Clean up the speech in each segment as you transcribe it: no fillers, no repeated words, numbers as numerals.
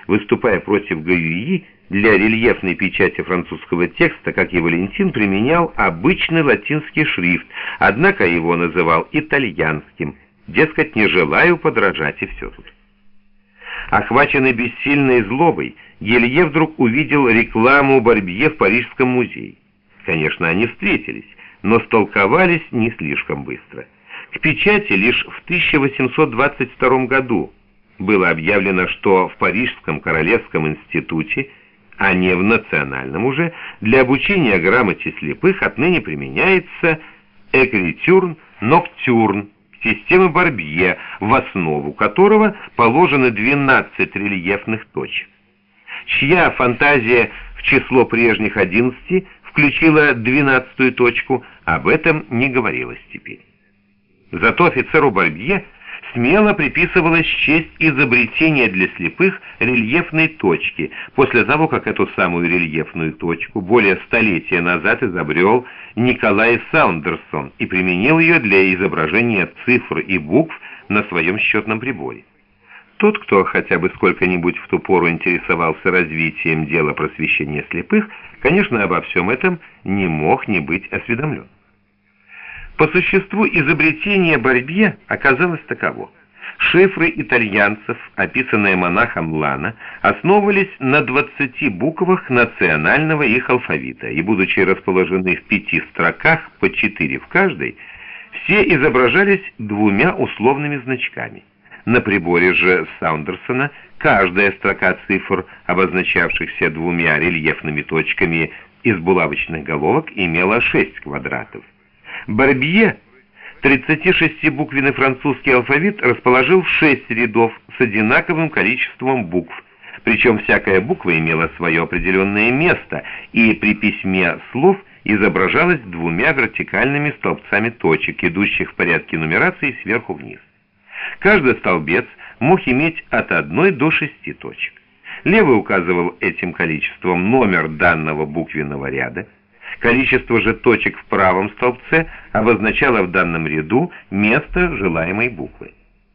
выступая против Гаюи, для рельефной печати французского текста, как и Валентин, применял обычный латинский шрифт, однако его называл итальянским, дескать, не желаю подражать, и все тут. Охваченный бессильной злобой, Гелье вдруг увидел рекламу Барбье в Парижском музее. Конечно, они встретились, но столковались не слишком быстро. К печати лишь в 1822 году было объявлено, что в Парижском Королевском институте, а не в национальном уже, для обучения грамоте слепых отныне применяется «Экритюр ноктюрн» системы Барбье, в основу которого положены 12 рельефных точек. Чья фантазия в число прежних 11 включила 12-ю точку, об этом не говорилось теперь. Зато офицеру Барбье смело приписывалась честь изобретения для слепых рельефной точки, после того, как эту самую рельефную точку более столетия назад изобрел Николай Саундерсон и применил ее для изображения цифр и букв на своем счетном приборе. Тот, кто хотя бы сколько-нибудь в ту пору интересовался развитием дела просвещения слепых, конечно, обо всем этом не мог не быть осведомлен. По существу изобретение Барбье оказалось таково. Шифры итальянцев, описанные монахом Лана, основывались на 20 буквах национального их алфавита, и, будучи расположены в 5 строках, по 4 в каждой, все изображались двумя условными значками. На приборе же Саундерсона каждая строка цифр, обозначавшихся двумя рельефными точками из булавочных головок, имела 6 квадратов. Барбье 36-буквенный французский алфавит расположил в 6 рядов с одинаковым количеством букв, причем всякая буква имела свое определенное место и при письме слов изображалась двумя вертикальными столбцами точек, идущих в порядке нумерации сверху вниз. Каждый столбец мог иметь от 1 до 6 точек. Левый указывал этим количеством номер данного буквенного ряда. Количество же точек в правом столбце обозначало в данном ряду место желаемой буквы.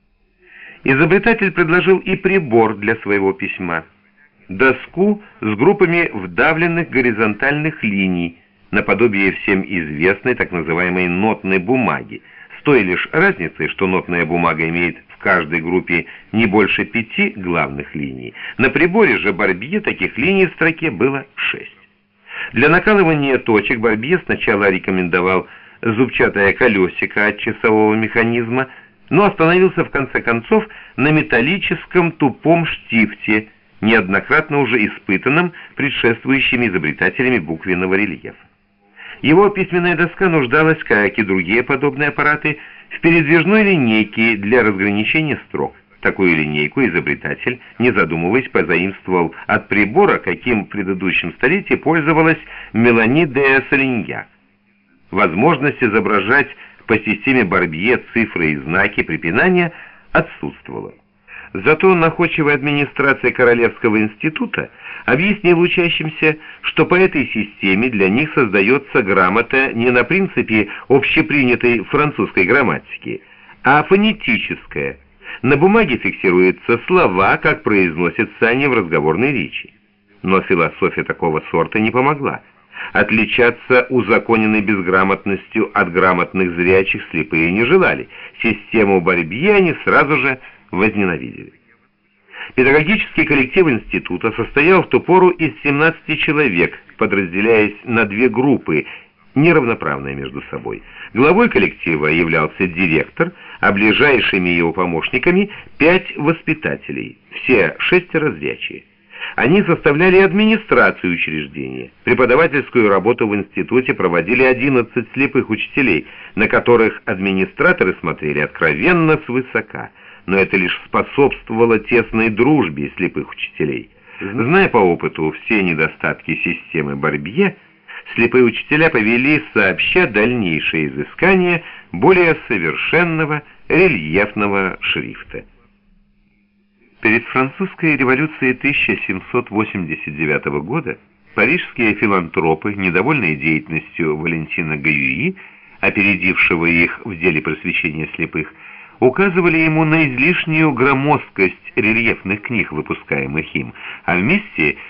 Изобретатель предложил и прибор для своего письма. Доску с группами вдавленных горизонтальных линий, наподобие всем известной так называемой нотной бумаги, с той лишь разницей, что нотная бумага имеет в каждой группе не больше 5 главных линий. На приборе же Барбье таких линий в строке было 6. Для накалывания точек Барбье сначала рекомендовал зубчатое колесико от часового механизма, но остановился в конце концов на металлическом тупом штифте, неоднократно уже испытанном предшествующими изобретателями буквенного рельефа. Его письменная доска нуждалась, как и другие подобные аппараты, в передвижной линейке для разграничения строк. Такую линейку изобретатель, не задумываясь, позаимствовал от прибора, каким в предыдущем столетии пользовалась Мелани де Солиньяк. Возможность изображать по системе Барбье цифры и знаки препинания отсутствовала. Зато находчивая администрация Королевского института объяснила учащимся, что по этой системе для них создается грамота не на принципе общепринятой французской грамматики, а фонетическая. На бумаге фиксируются слова, как произносятся они в разговорной речи. Но философия такого сорта не помогла. Отличаться узаконенной безграмотностью от грамотных зрячих слепые не желали. Систему Барбье они сразу же возненавидели. Педагогический коллектив института состоял в ту пору из 17 человек, подразделяясь на 2 группы, неравноправные между собой. Главой коллектива являлся директор, а ближайшими его помощниками 5 воспитателей, все 6 зрячие. Они составляли администрацию учреждения. Преподавательскую работу в институте проводили 11 слепых учителей, на которых администраторы смотрели откровенно свысока. Но это лишь способствовало тесной дружбе слепых учителей. Зная по опыту все недостатки системы Барбье, слепые учителя повели сообща дальнейшее изыскание более совершенного рельефного шрифта. Перед французской революцией 1789 года парижские филантропы, недовольные деятельностью Валентина Гаюи, опередившего их в деле просвещения слепых, указывали ему на излишнюю громоздкость рельефных книг, выпускаемых им, а вместе